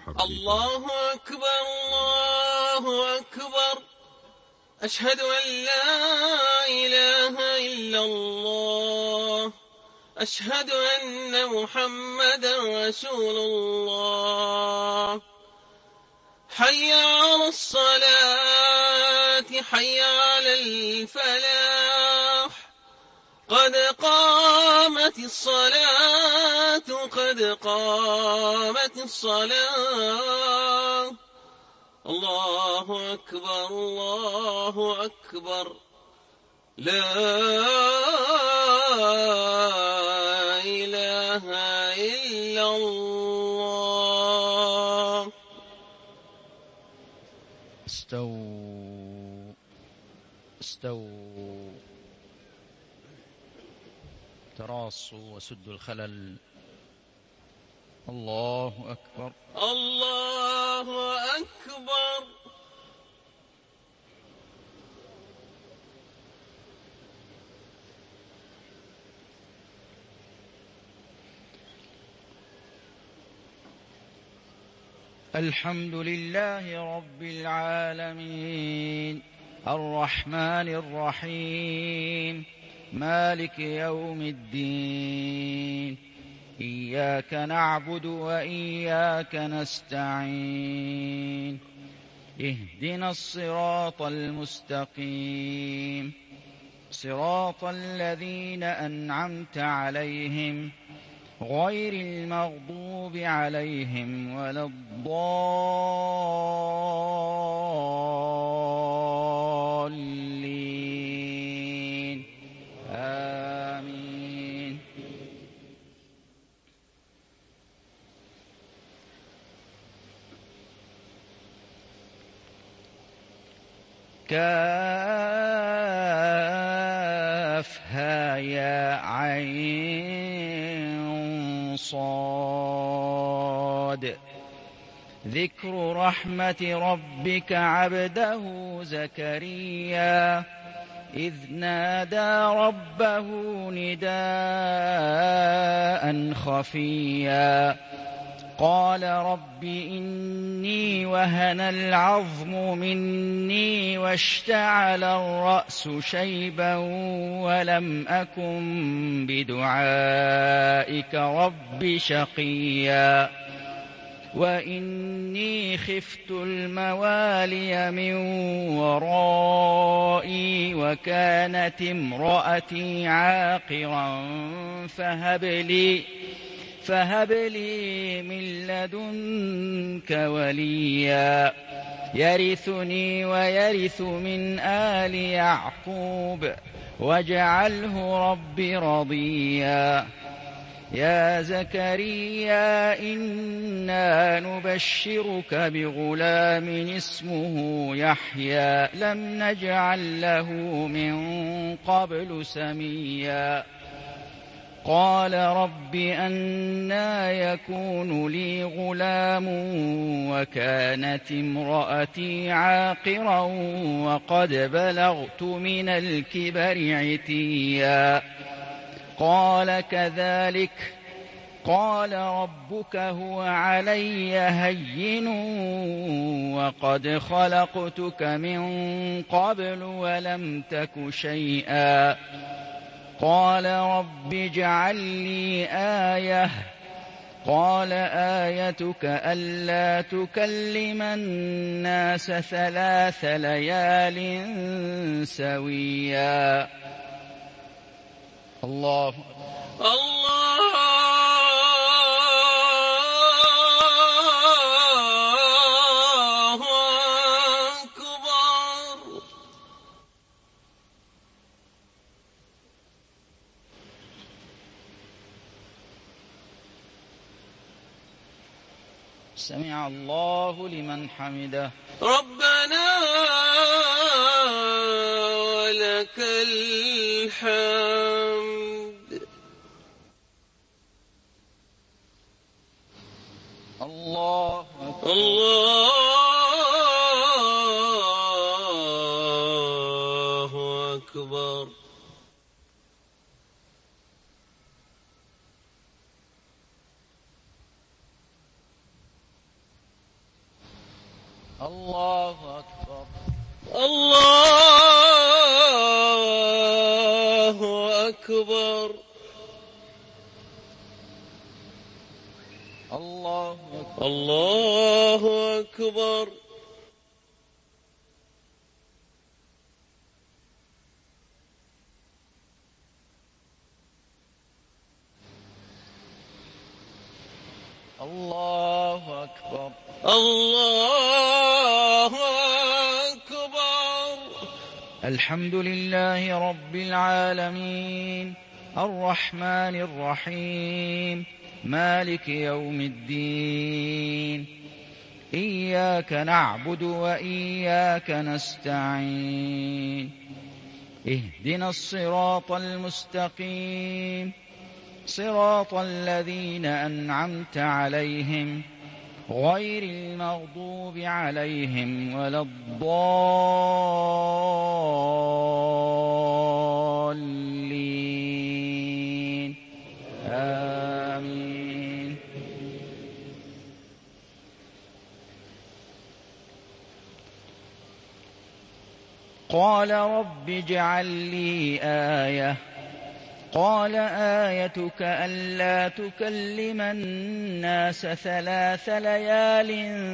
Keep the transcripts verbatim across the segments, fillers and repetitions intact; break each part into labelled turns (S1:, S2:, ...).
S1: مرحبا.
S2: الله أكبر الله أكبر، أشهد أن لا إله إلا الله، أشهد أن محمدا رسول الله. حي على الصلاة حي على الفلاح، قد قامت الصلاة قد قامت الصلاة. الله أكبر الله أكبر، لا إله إلا الله.
S3: استووا استووا، تراصوا وسدوا الخلل. الله أكبر
S2: الله أكبر.
S3: الحمد لله رب العالمين، الرحمن الرحيم، مالك يوم الدين، إياك نعبد وإياك نستعين، اهدنا الصراط المستقيم، صراط الذين أنعمت عليهم غير المغضوب عليهم ولا الضالين، آمين. كافها يا عين صاد، ذكر رحمة ربك عبده زكريا إذ نادى ربه نداء خفيا، قال رب إني وهن العظم مني واشتعل الرأس شيبا ولم أكن بدعائك رب شقيا، وإني خفت الموالي من ورائي وكانت امرأتي عاقرا فهب لي فهب لي من لدنك وليا يرثني ويرث من آل يعقوب واجعله رب رضيا. يا زكريا إنا نبشرك بغلام اسمه يحيى لم نجعل له من قبل سميا، قال رب أنى يكون لي غلام وكانت امرأتي عاقرا وقد بلغت من الكبر عتيا، قال كذلك قال ربك هو علي هين وقد خلقتك من قبل ولم تك شيئا، قال رب اجعل لي آية، قال آيتك ألا تكلم الناس ثلاث ليال سويا. الله
S2: الله أكبر.
S3: سمع الله لمن حمده.
S2: ربنا ولك الحمد.
S3: الله أكبر.
S2: الله أكبر.
S3: الله أكبر.
S2: الله أكبر.
S3: الله أكبر.
S2: الله أكبر.
S3: الله أكبر.
S2: الله أكبر.
S3: الحمد لله رب العالمين الرحمن الرحيم مالك يوم الدين إياك نعبد وإياك نستعين اهدنا الصراط المستقيم صراط الذين أنعمت عليهم غير المغضوب عليهم ولا الضالين آمين. قال رب اجعل لي آية قال آيتك ألا تكلم الناس ثلاث ليال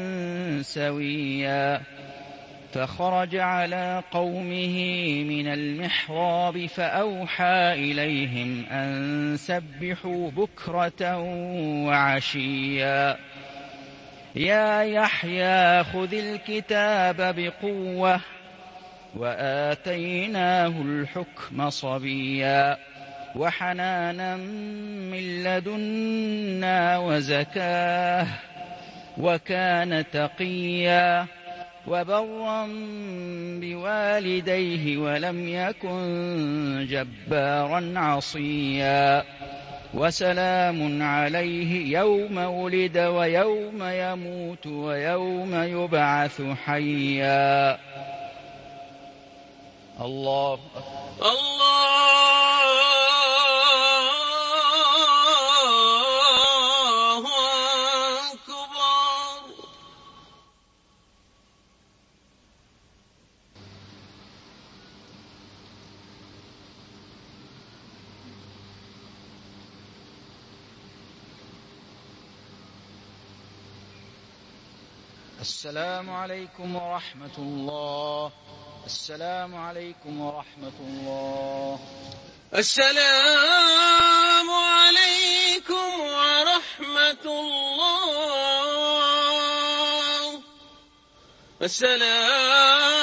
S3: سويا فخرج على قومه من المحراب فأوحى إليهم أن سبحوا بكرة وعشيا يا يحيى خذ الكتاب بقوة وآتيناه الحكم صبيا وحنانا من لدنا وزكاه وكان تقيا وبرا بوالديه ولم يكن جبارا عصيا وسلام عليه يوم ولد ويوم يموت ويوم يبعث حيا. الله
S2: الله أكبر.
S3: السلام عليكم ورحمة الله. السلام عليكم ورحمة الله.
S2: السلام عليكم ورحمة الله. السلام